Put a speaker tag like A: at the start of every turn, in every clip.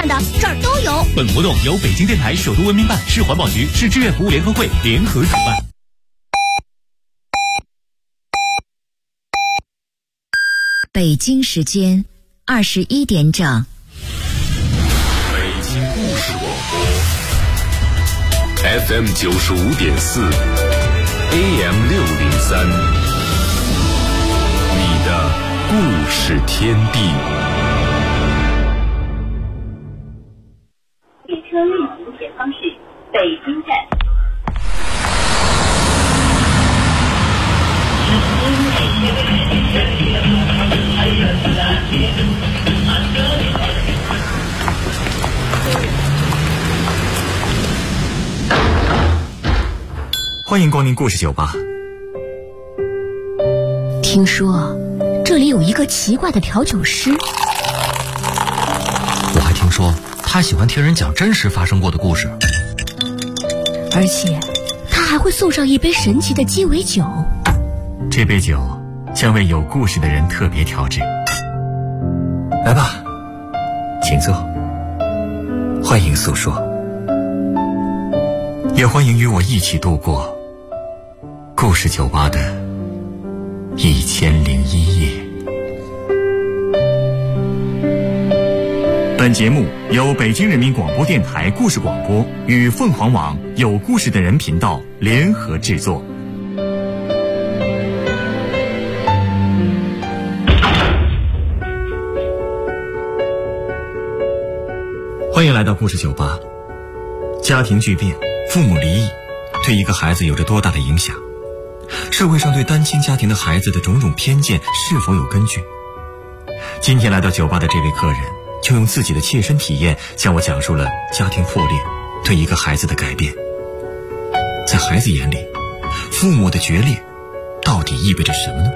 A: 看的，这儿都有。
B: 本活动由北京电台首都文明办、市环保局、市志愿服务联合会联合主办。
C: 北京时间21点整。
D: 北京故事广播 FM 95.4 AM 603，你的故事天地。
E: 列车运行前方是北京站。
B: 欢迎光临故事酒吧。
C: 听说这里有一个奇怪的调酒师，
F: 我还听说他喜欢听人讲真实发生过的故事，
C: 而且他还会送上一杯神奇的鸡尾酒。
B: 这杯酒将为有故事的人特别调制。来吧，请坐，欢迎诉说，也欢迎与我一起度过故事酒吧的1001夜。本节目由北京人民广播电台故事广播与凤凰网有故事的人频道联合制作。欢迎来到故事酒吧。家庭巨变，父母离异，对一个孩子有着多大的影响？社会上对单亲家庭的孩子的种种偏见是否有根据？今天来到酒吧的这位客人，就用自己的切身体验向我讲述了家庭破裂对一个孩子的改变。在孩子眼里，父母的决裂到底意味着什么呢？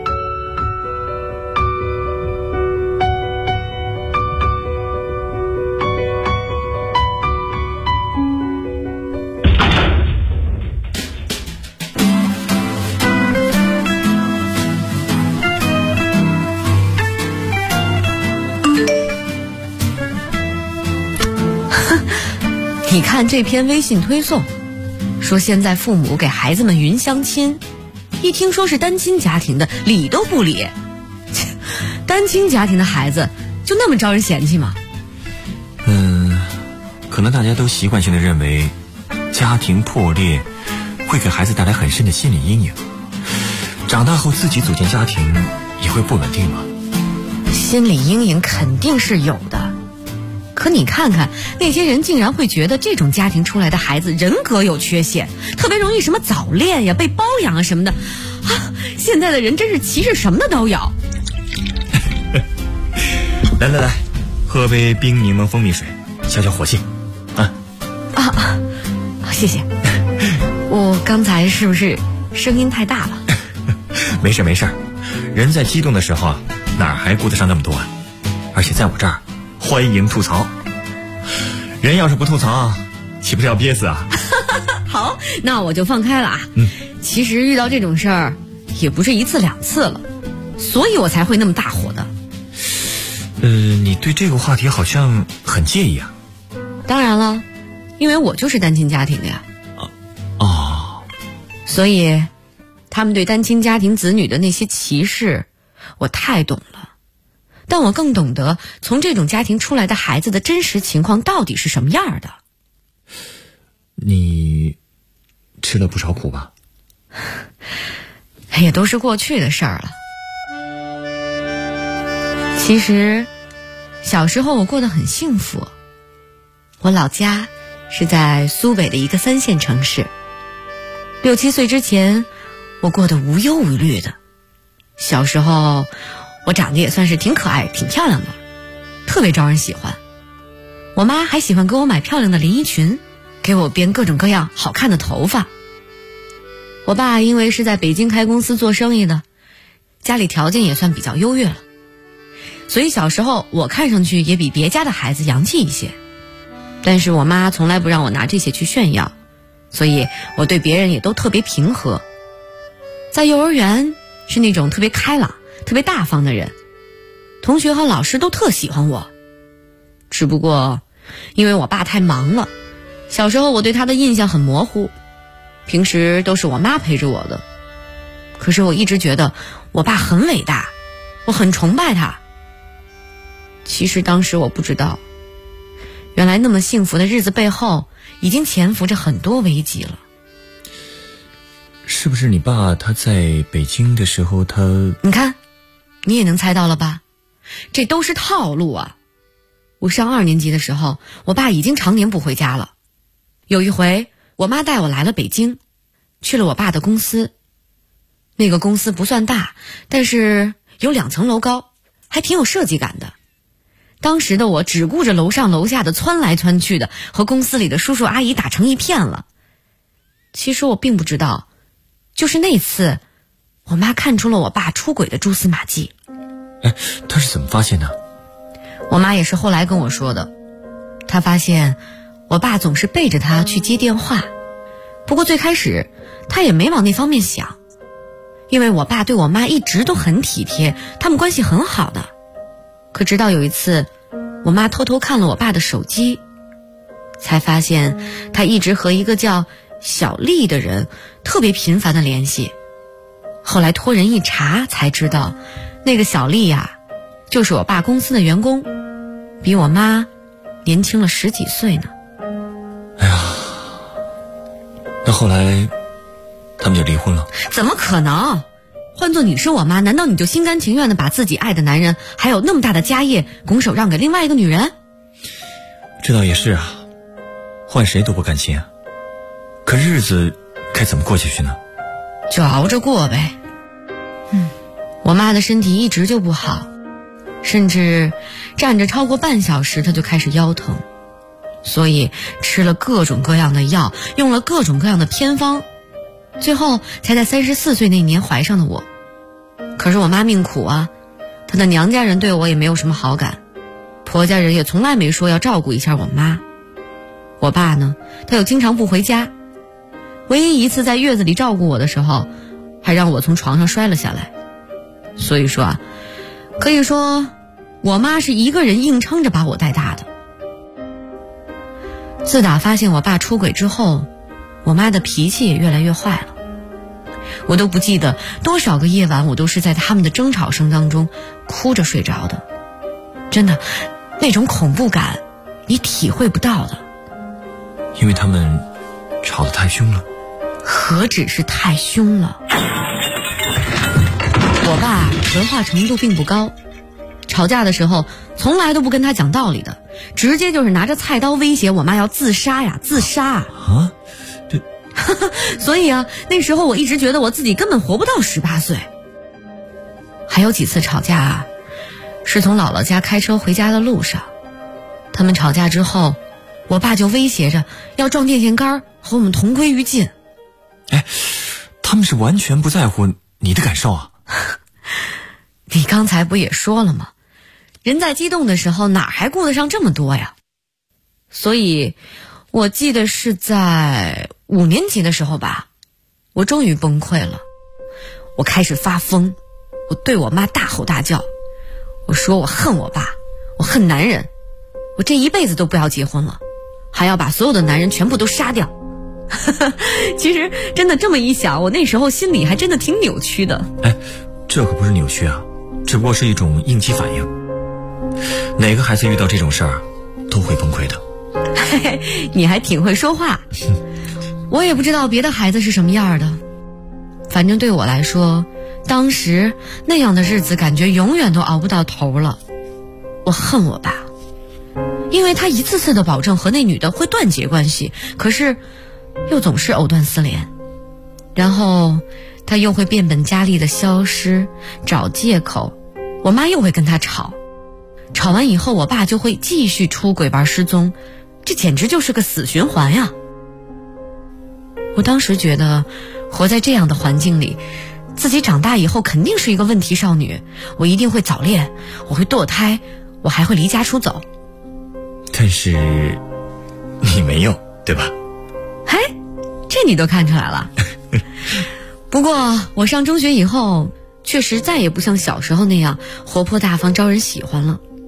G: 你看这篇微信推送，说现在父母给孩子们云相亲，一听说是单亲家庭的，理都不理。单亲家庭的孩子就那么招人嫌弃吗？
B: 可能大家都习惯性的认为家庭破裂会给孩子带来很深的心理阴影，长大后自己组建家庭也会不稳定吗？
G: 心理阴影肯定是有的，可你看看那些人竟然会觉得这种家庭出来的孩子人格有缺陷，特别容易什么早恋呀、被包养啊什么的啊！现在的人真是歧视什么的都有。
B: 来，喝杯冰柠檬蜂蜜水，消消火气。
G: 谢谢。我刚才是不是声音太大了？
B: 没事，人在激动的时候啊，哪还顾得上那么多啊？而且在我这儿欢迎吐槽，人要是不吐槽岂不是要憋死啊？
G: 好，那我就放开了啊。其实遇到这种事儿也不是一次两次了，所以我才会那么大火的。
B: 你对这个话题好像很介意啊？
G: 当然了，因为我就是单亲家庭的呀。所以他们对单亲家庭子女的那些歧视我太懂了，但我更懂得从这种家庭出来的孩子的真实情况到底是什么样的。
B: 你吃了不少苦吧？
G: 也都是过去的事儿了。其实小时候我过得很幸福，我老家是在苏北的一个3线城市，6、7岁之前我过得无忧无虑的。小时候我长得也算是挺可爱挺漂亮的，特别招人喜欢。我妈还喜欢给我买漂亮的连衣裙，给我编各种各样好看的头发。我爸因为是在北京开公司做生意的，家里条件也算比较优越了，所以小时候我看上去也比别家的孩子洋气一些。但是我妈从来不让我拿这些去炫耀，所以我对别人也都特别平和。在幼儿园是那种特别开朗特别大方的人，同学和老师都特喜欢我。 只不过因为我爸太忙了，小时候我对他的印象很模糊，平时都是我妈陪着我的。可是我一直觉得我爸很伟大，我很崇拜他。其实当时我不知道，原来那么幸福的日子背后已经潜伏着很多危机了。
B: 是不是你爸他在北京的时候
G: 你看，你也能猜到了吧？这都是套路啊。我上2年级的时候，我爸已经常年不回家了。有一回我妈带我来了北京，去了我爸的公司。那个公司不算大，但是有2层楼高，还挺有设计感的。当时的我只顾着楼上楼下的窜来窜去的，和公司里的叔叔阿姨打成一片了。其实我并不知道，就是那次我妈看出了我爸出轨的蛛丝马迹。
B: 她是怎么发现的？
G: 我妈也是后来跟我说的，她发现我爸总是背着她去接电话。不过最开始她也没往那方面想，因为我爸对我妈一直都很体贴，他们关系很好的。可直到有一次我妈偷偷看了我爸的手机，才发现他一直和一个叫小丽的人特别频繁的联系。后来托人一查才知道，那个小丽呀，就是我爸公司的员工，比我妈年轻了10几岁呢。
B: 哎呀，那后来他们就离婚了？
G: 怎么可能？换做你是我妈，难道你就心甘情愿地把自己爱的男人还有那么大的家业拱手让给另外一个女人？
B: 这倒也是啊，换谁都不甘心啊。可日子该怎么过下去呢？
G: 就熬着过呗。我妈的身体一直就不好，甚至站着超过半小时她就开始腰疼，所以吃了各种各样的药，用了各种各样的偏方，最后才在34岁那年怀上的我。可是我妈命苦啊，她的娘家人对我也没有什么好感，婆家人也从来没说要照顾一下我妈。我爸呢，他又经常不回家，唯一一次在月子里照顾我的时候，还让我从床上摔了下来。所以说啊，可以说我妈是一个人硬撑着把我带大的。自打发现我爸出轨之后，我妈的脾气也越来越坏了。我都不记得多少个夜晚我都是在他们的争吵声当中哭着睡着的。真的，那种恐怖感你体会不到的。
B: 因为他们吵得太凶了。
G: 何止是太凶了，我爸文化程度并不高，吵架的时候从来都不跟他讲道理的，直接就是拿着菜刀威胁我妈要自杀呀，自杀啊！所以啊，那时候我一直觉得我自己根本活不到18岁。还有几次吵架啊，是从姥姥家开车回家的路上，他们吵架之后，我爸就威胁着要撞电线杆和我们同归于尽。
B: 他们是完全不在乎你的感受啊。
G: 你刚才不也说了吗？人在激动的时候哪还顾得上这么多呀？所以我记得是在5年级的时候吧，我终于崩溃了。我开始发疯，我对我妈大吼大叫，我说我恨我爸，我恨男人，我这一辈子都不要结婚了，还要把所有的男人全部都杀掉。其实真的这么一想，我那时候心里还真的挺扭曲的。
B: 这可不是扭曲啊，只不过是一种应激反应。哪个孩子遇到这种事儿都会崩溃的。
G: 你还挺会说话。我也不知道别的孩子是什么样的，反正对我来说，当时那样的日子感觉永远都熬不到头了。我恨我爸，因为他一次次的保证和那女的会断绝关系，可是又总是藕断丝连，然后他又会变本加厉的消失，找借口，我妈又会跟他吵，吵完以后我爸就会继续出轨玩失踪，这简直就是个死循环呀。我当时觉得活在这样的环境里，自己长大以后肯定是一个问题少女，我一定会早恋，我会堕胎，我还会离家出走。
B: 但是你没有，对吧？
G: 这你都看出来了。不过我上中学以后，确实再也不像小时候那样活泼大方招人喜欢了。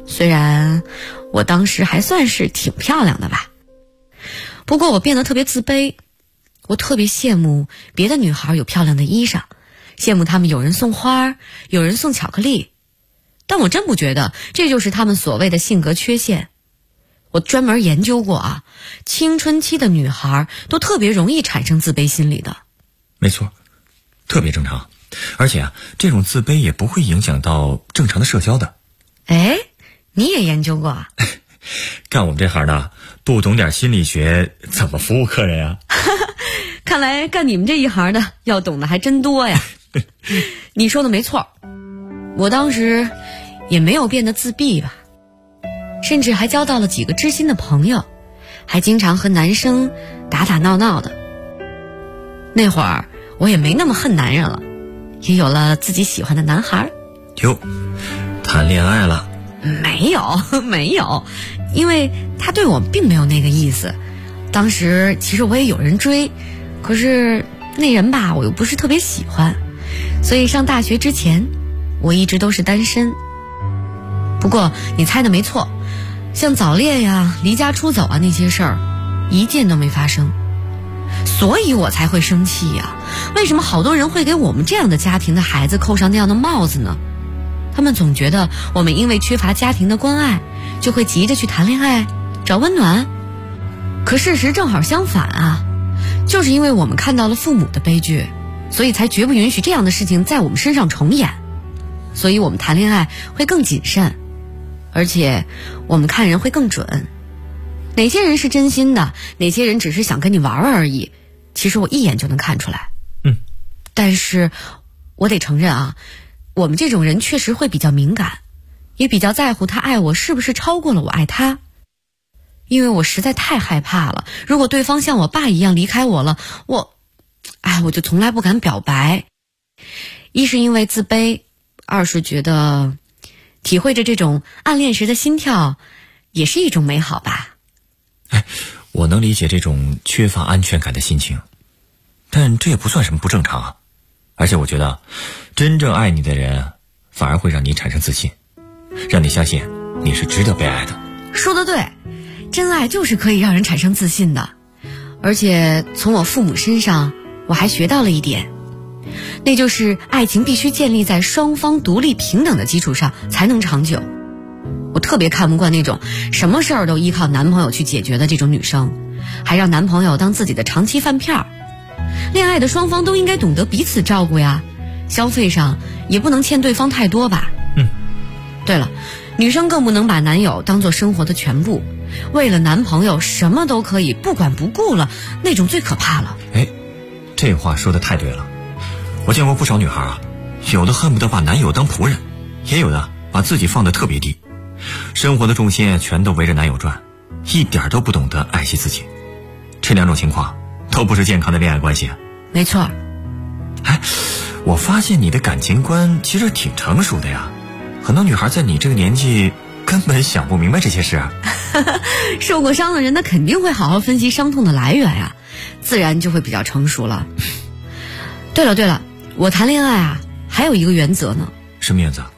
G: 虽然我当时还算是挺漂亮的吧，不过我变得特别自卑。我特别羡慕别的女孩有漂亮的衣裳，羡慕她们有人送花，有人送巧克力，但我真不觉得这就是她们所谓的性格缺陷。我专门研究过啊，青春期的女孩都特别容易产生自卑心理的。
B: 没错，特别正常。而且啊，这种自卑也不会影响到正常的社交的。
G: 哎，你也研究过啊？
B: 干我们这行的，不懂点心理学，怎么服务客人啊？
G: 看来干你们这一行的要懂的还真多呀。你说的没错，我当时也没有变得自闭吧，甚至还交到了几个知心的朋友，还经常和男生打打闹闹的。那会儿我也没那么恨男人了，也有了自己喜欢的男孩。
B: 哟，谈恋爱了？
G: 没有，因为他对我并没有那个意思。当时其实我也有人追，可是那人吧我又不是特别喜欢，所以上大学之前我一直都是单身。不过你猜的没错，像早恋呀、离家出走啊那些事儿一件都没发生，所以我才会生气呀。为什么好多人会给我们这样的家庭的孩子扣上那样的帽子呢？他们总觉得我们因为缺乏家庭的关爱，就会急着去谈恋爱找温暖。可事实正好相反啊，就是因为我们看到了父母的悲剧，所以才绝不允许这样的事情在我们身上重演。所以我们谈恋爱会更谨慎，而且我们看人会更准。哪些人是真心的，哪些人只是想跟你玩而已，其实我一眼就能看出来。但是我得承认啊，我们这种人确实会比较敏感，也比较在乎他爱我是不是超过了我爱他。因为我实在太害怕了，如果对方像我爸一样离开我了，我就从来不敢表白。一是因为自卑，二是觉得体会着这种暗恋时的心跳也是一种美好吧。
B: 我能理解这种缺乏安全感的心情，但这也不算什么不正常啊。而且我觉得真正爱你的人反而会让你产生自信，让你相信你是值得被爱的。
G: 说得对，真爱就是可以让人产生自信的。而且从我父母身上我还学到了一点，那就是爱情必须建立在双方独立平等的基础上才能长久。我特别看不惯那种什么事儿都依靠男朋友去解决的这种女生，还让男朋友当自己的长期饭片儿。恋爱的双方都应该懂得彼此照顾呀，消费上也不能欠对方太多吧。对了，女生更不能把男友当作生活的全部，为了男朋友什么都可以不管不顾了，那种最可怕了。
B: 这话说得太对了。我见过不少女孩啊，有的恨不得把男友当仆人，也有的把自己放得特别低，生活的重心全都围着男友转，一点都不懂得爱惜自己。这两种情况都不是健康的恋爱关系啊。
G: 没错。
B: 我发现你的感情观其实挺成熟的呀，很多女孩在你这个年纪根本想不明白这些事啊。
G: 受过伤的人，他肯定会好好分析伤痛的来源呀，自然就会比较成熟了。对了，我谈恋爱啊还有一个原则呢。
B: 什么原则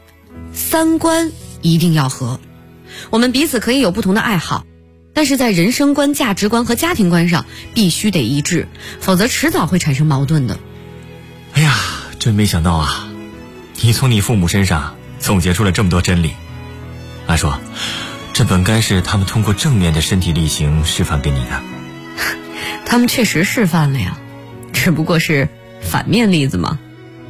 G: ？3观一定要合。我们彼此可以有不同的爱好，但是在人生观、价值观和家庭观上必须得一致，否则迟早会产生矛盾的。
B: 真没想到啊，你从你父母身上总结出了这么多真理。按说这本该是他们通过正面的身体力行示范给你的。
G: 他们确实示范了呀，只不过是反面例子嘛。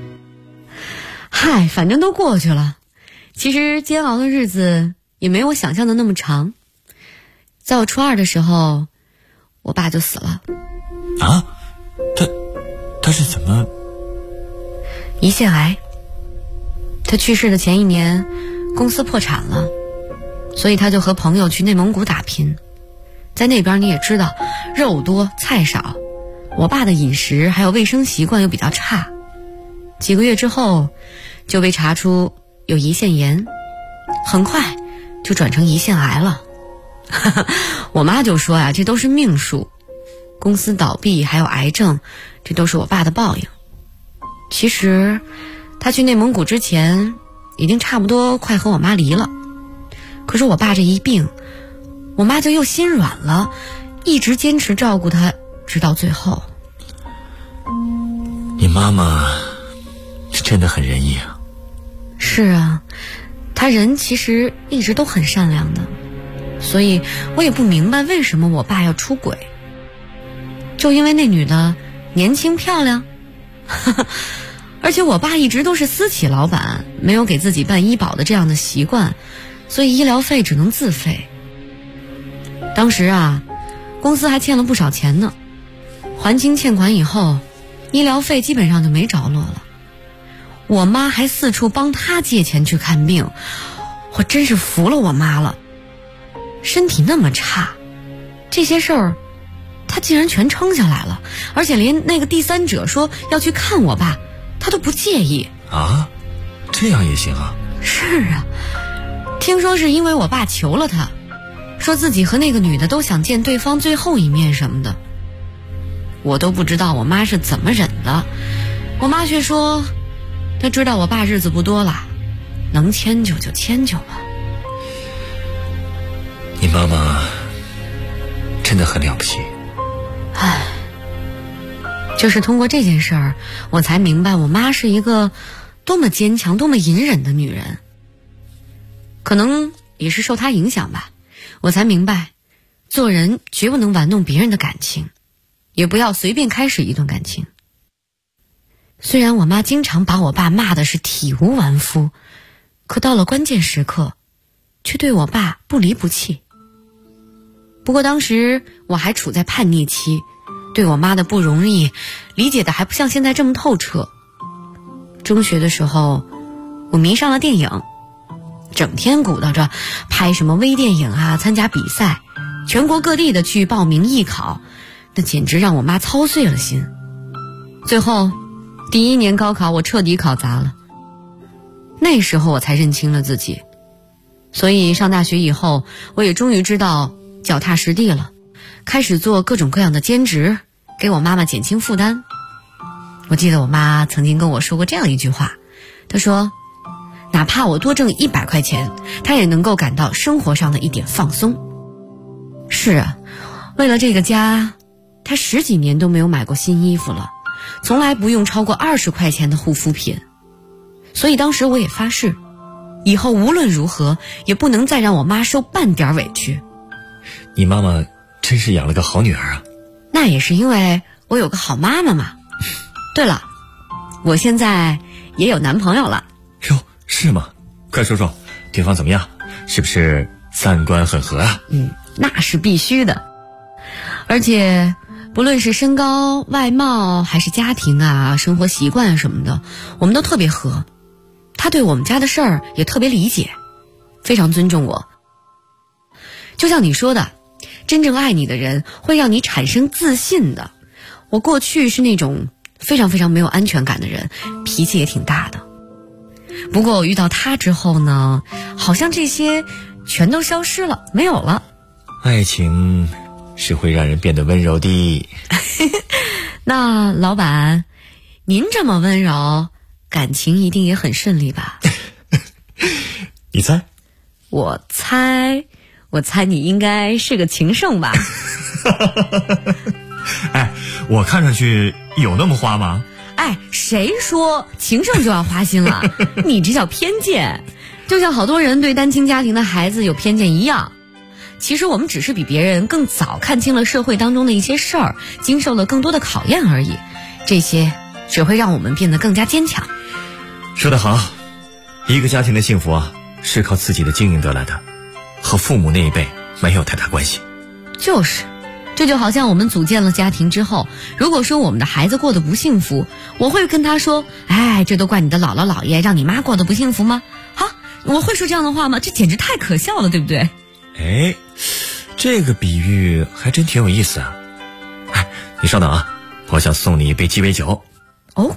G: 反正都过去了。其实煎熬的日子也没我想象的那么长。在我初2的时候，我爸就死了。
B: 啊？他是怎么？
G: 胰腺癌。他去世的前1年，公司破产了，所以他就和朋友去内蒙古打拼。在那边你也知道，肉多菜少，我爸的饮食还有卫生习惯又比较差。几个月之后就被查出有胰腺炎，很快就转成胰腺癌了。我妈就说呀，这都是命数，公司倒闭还有癌症，这都是我爸的报应。其实他去内蒙古之前已经差不多快和我妈离了， 可是我爸这一病，我妈就又心软了，一直坚持照顾他，直到最后。
B: 你妈妈是真的很仁义啊。
G: 是啊，她人其实一直都很善良的，所以我也不明白为什么我爸要出轨。就因为那女的年轻漂亮？而且我爸一直都是私企老板，没有给自己办医保的这样的习惯，所以医疗费只能自费。当时啊，公司还欠了不少钱呢，还清欠款以后，医疗费基本上就没着落了。我妈还四处帮他借钱去看病，我真是服了我妈了。身体那么差，这些事儿她竟然全撑下来了，而且连那个第三者说要去看我爸，她都不介意
B: 啊。这样也行啊？
G: 是啊，听说是因为我爸求了她，说自己和那个女的都想见对方最后一面什么的。我都不知道我妈是怎么忍的，我妈却说她知道我爸日子不多了，能迁就就迁就吧。
B: 你妈妈真的很了不起。
G: 唉，就是通过这件事儿，我才明白我妈是一个多么坚强多么隐忍的女人。可能也是受她影响吧，我才明白做人绝不能玩弄别人的感情，也不要随便开始一段感情。虽然我妈经常把我爸骂的是体无完肤，可到了关键时刻却对我爸不离不弃。不过当时我还处在叛逆期，对我妈的不容易理解的还不像现在这么透彻。中学的时候我迷上了电影，整天鼓捣着拍什么微电影啊，参加比赛，全国各地的去报名艺考，那简直让我妈操碎了心。最后第1年高考我彻底考砸了，那时候我才认清了自己。所以上大学以后，我也终于知道脚踏实地了，开始做各种各样的兼职，给我妈妈减轻负担。我记得我妈曾经跟我说过这样一句话，她说哪怕我多挣100块钱，她也能够感到生活上的一点放松。是啊，为了这个家，她10几年都没有买过新衣服了，从来不用超过20块钱的护肤品。所以当时我也发誓，以后无论如何也不能再让我妈受半点委屈。
B: 你妈妈真是养了个好女儿啊。
G: 那也是因为我有个好妈妈嘛。对了，我现在也有男朋友了。
B: 哟，是吗？快说说，对方怎么样？是不是三观很合啊？
G: 那是必须的。而且不论是身高、外貌还是家庭啊、生活习惯什么的，我们都特别合。他对我们家的事儿也特别理解，非常尊重我。就像你说的，真正爱你的人会让你产生自信的。我过去是那种非常非常没有安全感的人，脾气也挺大的。不过我遇到他之后呢，好像这些全都消失了，没有了。
B: 爱情是会让人变得温柔的。
G: 那老板，您这么温柔，感情一定也很顺利吧？
B: 你猜？
G: 我猜你应该是个情圣吧？
B: 哎，我看上去有那么花吗？
G: 哎，谁说情圣就要花心了？你这叫偏见，就像好多人对单亲家庭的孩子有偏见一样。其实我们只是比别人更早看清了社会当中的一些事儿，经受了更多的考验而已。这些只会让我们变得更加坚强。
B: 说得好，一个家庭的幸福啊，是靠自己的经营得来的，和父母那一辈没有太大关系。
G: 就是，这就好像我们组建了家庭之后，如果说我们的孩子过得不幸福，我会跟他说，哎，这都怪你的姥姥姥爷让你妈过得不幸福吗？哈，我会说这样的话吗？这简直太可笑了，对不对？
B: 哎，这个比喻还真挺有意思啊。哎，你稍等啊，我想送你一杯鸡尾酒。
G: 哦。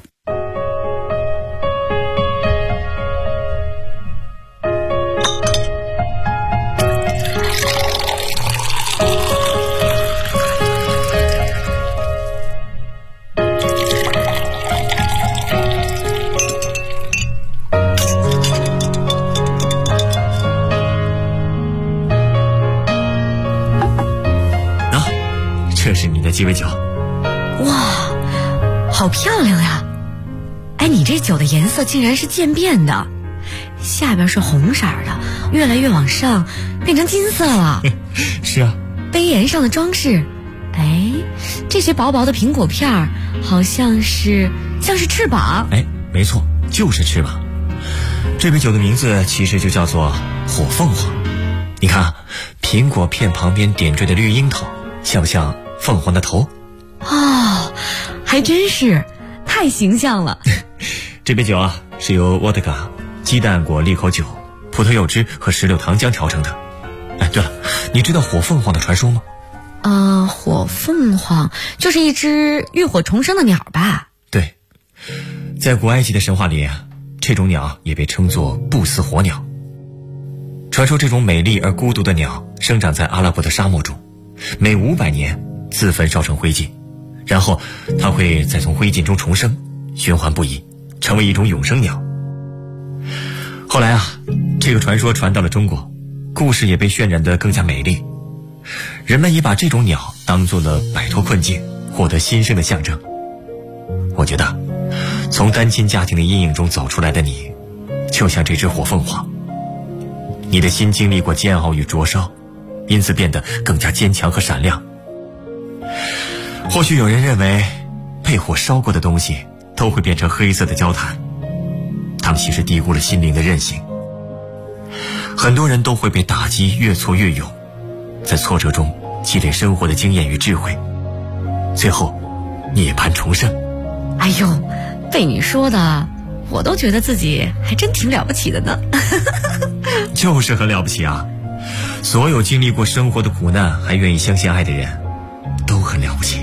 B: 这是你的鸡尾酒。
G: 哇，好漂亮呀！哎，你这酒的颜色竟然是渐变的，下边是红色的，越来越往上变成金色了。
B: 是啊，
G: 杯沿上的装饰，哎，这些薄薄的苹果片儿好像是翅膀。
B: 哎，没错，就是翅膀。这杯酒的名字其实就叫做火凤凰。你看啊，苹果片旁边点缀的绿樱桃，像不像凤凰的头？
G: 哦，还真是，太形象了。
B: 这杯酒啊，是由沃特嘎、鸡蛋果利口酒、葡萄柚汁和石榴糖浆调成的。哎，对了，你知道火凤凰的传说吗？
G: 火凤凰就是一只浴火重生的鸟吧？
B: 对，在古埃及的神话里啊，这种鸟也被称作不死火鸟。传说这种美丽而孤独的鸟生长在阿拉伯的沙漠中，每500年自焚烧成灰烬，然后它会再从灰烬中重生，循环不已，成为一种永生鸟。后来啊，这个传说传到了中国，故事也被渲染得更加美丽，人们也把这种鸟当作了摆脱困境、获得新生的象征。我觉得从单亲家庭的阴影中走出来的你，就像这只火凤凰，你的心经历过煎熬与灼烧，因此变得更加坚强和闪亮。或许有人认为被火烧过的东西都会变成黑色的焦炭，他们其实低估了心灵的韧性。很多人都会被打击越挫越勇，在挫折中积累生活的经验与智慧，最后涅槃重生。
G: 哎呦，被你说的我都觉得自己还真挺了不起的呢。
B: 就是很了不起啊，所有经历过生活的苦难还愿意相信爱的人都很了不起。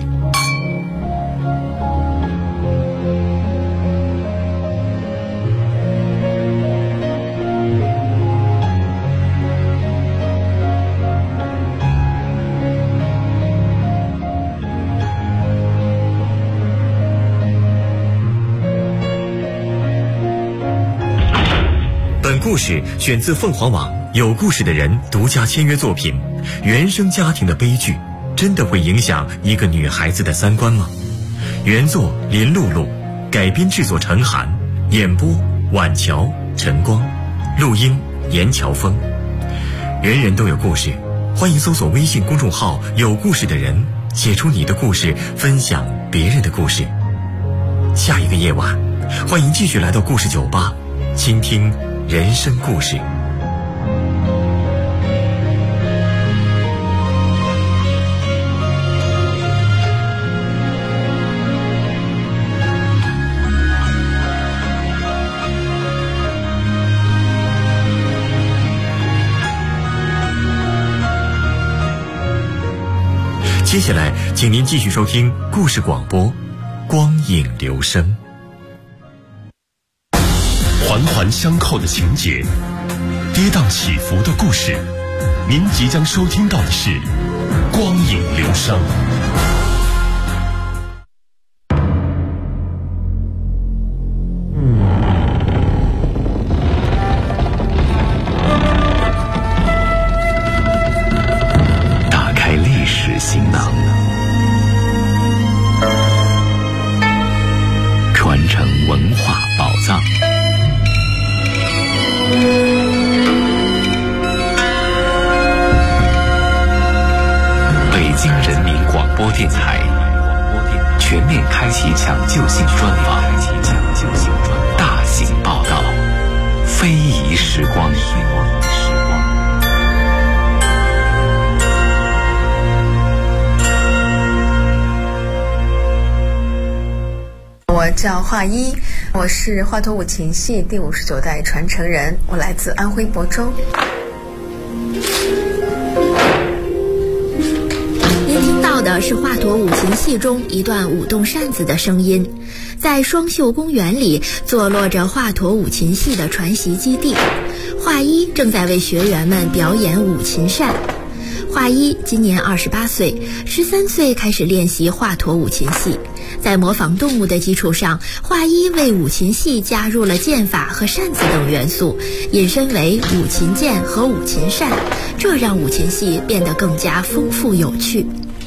B: 本故事选自凤凰网有故事的人独家签约作品。原生家庭的悲剧真的会影响一个女孩子的三观吗？原作林露露，改编制作陈寒，演播婉乔、陈光，录音严乔峰。人人都有故事，欢迎搜索微信公众号有故事的人，写出你的故事，分享别人的故事。下一个夜晚，欢迎继续来到故事酒吧，倾听人生故事。接下来，请您继续收听故事广播《光影留声》。
D: 环环相扣的情节，跌宕起伏的故事，您即将收听到的是《光影留声》。打开历史行囊，传承文化宝藏。北京人民广播电台全面开启抢救性专访，大型报道，非遗时光。
A: 我叫华一，我是华佗五禽戏第59代传承人，我来自安徽亳州。
C: 您听到的是华佗五禽戏中一段舞动扇子的声音。在双秀公园里坐落着华佗五禽戏的传习基地，华一正在为学员们表演五禽扇。华一今年28岁，13岁开始练习华佗五禽戏。在模仿动物的基础上，华一为五禽戏加入了剑法和扇子等元素，引申为五禽剑和五禽扇，这让五禽戏变得更加丰富有趣。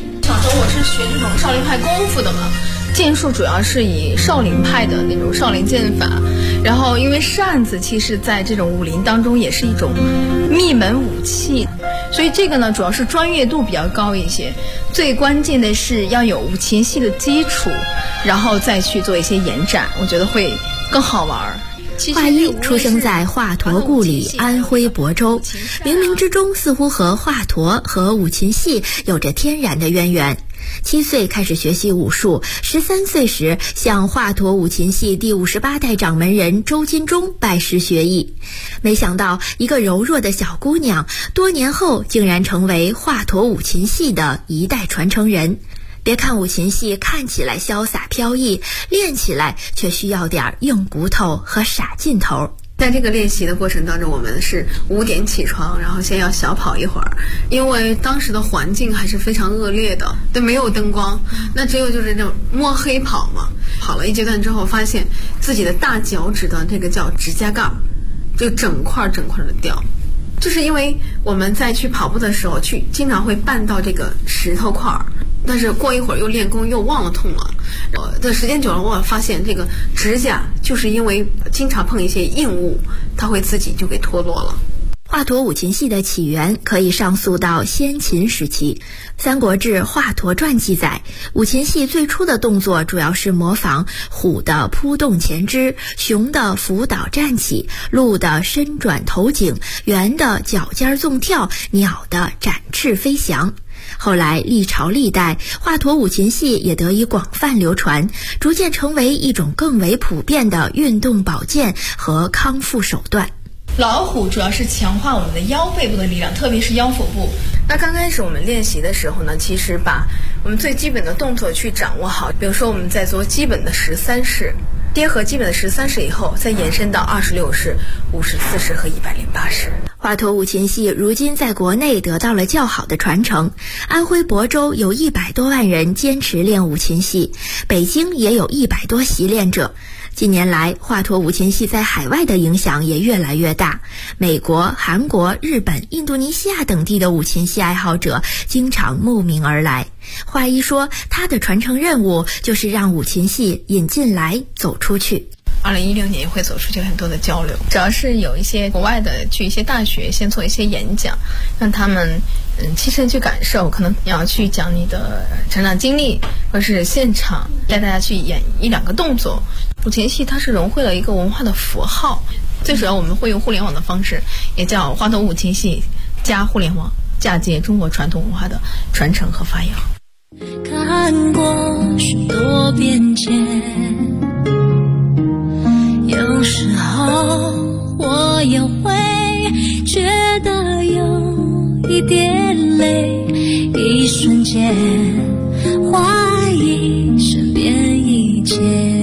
A: 总我是学这种少林派功夫的嘛，剑术主要是以少林派的那种少林剑法，然后因为扇子其实在这种武林当中也是一种秘门武器，所以这个呢主要是专业度比较高一些，最关键的是要有五禽戏的基础，然后再去做一些延展，我觉得会更好玩。
C: 华一出生在华佗故里安徽亳州，冥冥之中似乎和华佗和五禽戏有着天然的渊源。7岁开始学习武术，13岁时向华佗五禽戏第58代掌门人周金忠拜师学艺。没想到一个柔弱的小姑娘，多年后竟然成为华佗五禽戏的一代传承人。别看五禽戏看起来潇洒飘逸，练起来却需要点硬骨头和傻劲头。
A: 在这个练习的过程当中，我们是5点起床，然后先要小跑一会儿，因为当时的环境还是非常恶劣的，对，没有灯光，那只有就是那种摸黑跑嘛。跑了一阶段之后，发现自己的大脚趾的这个叫指甲盖就整块的掉，就是因为我们在去跑步的时候经常会绊到这个石头块，但是过一会儿又练功又忘了痛了，这时间久了我发现这个指甲就是因为经常碰一些硬物，它会自己就给脱落了。
C: 华佗五禽戏的起源可以上溯到先秦时期，《三国志·华佗传》记载，五禽戏最初的动作主要是模仿虎的扑动前肢，熊的伏倒站起，鹿的伸转头颈，猿的脚尖纵跳，鸟的展翅飞翔。后来历朝历代，华佗五禽戏也得以广泛流传，逐渐成为一种更为普遍的运动保健和康复手段。
A: 老虎主要是强化我们的腰背部的力量，特别是腰腹部。那刚开始我们练习的时候呢，其实把我们最基本的动作去掌握好，比如说我们在做基本的13式，结合基本的13式以后，再延伸到26式、54式和108式。
C: 华佗五禽戏如今在国内得到了较好的传承，安徽亳州有100多万人坚持练五禽戏，北京也有100多习练者。近年来，华佗五禽戏在海外的影响也越来越大，美国、韩国、日本、印度尼西亚等地的五禽戏爱好者经常慕名而来。华一说，他的传承任务就是让五禽戏引进来走出去。
A: 2016年会走出去很多的交流，主要是有一些国外的去一些大学先做一些演讲，让他们亲身去感受，可能你要去讲你的成长经历，或是现场带大家去演1-2个动作。五禽戏它是融汇了一个文化的符号，最主要我们会用互联网的方式，也叫华佗五禽戏加互联网，嫁接中国传统文化的传承和发扬。
H: 看过许多变迁，有时候我也会觉得有一点累，一瞬间怀疑身边一切。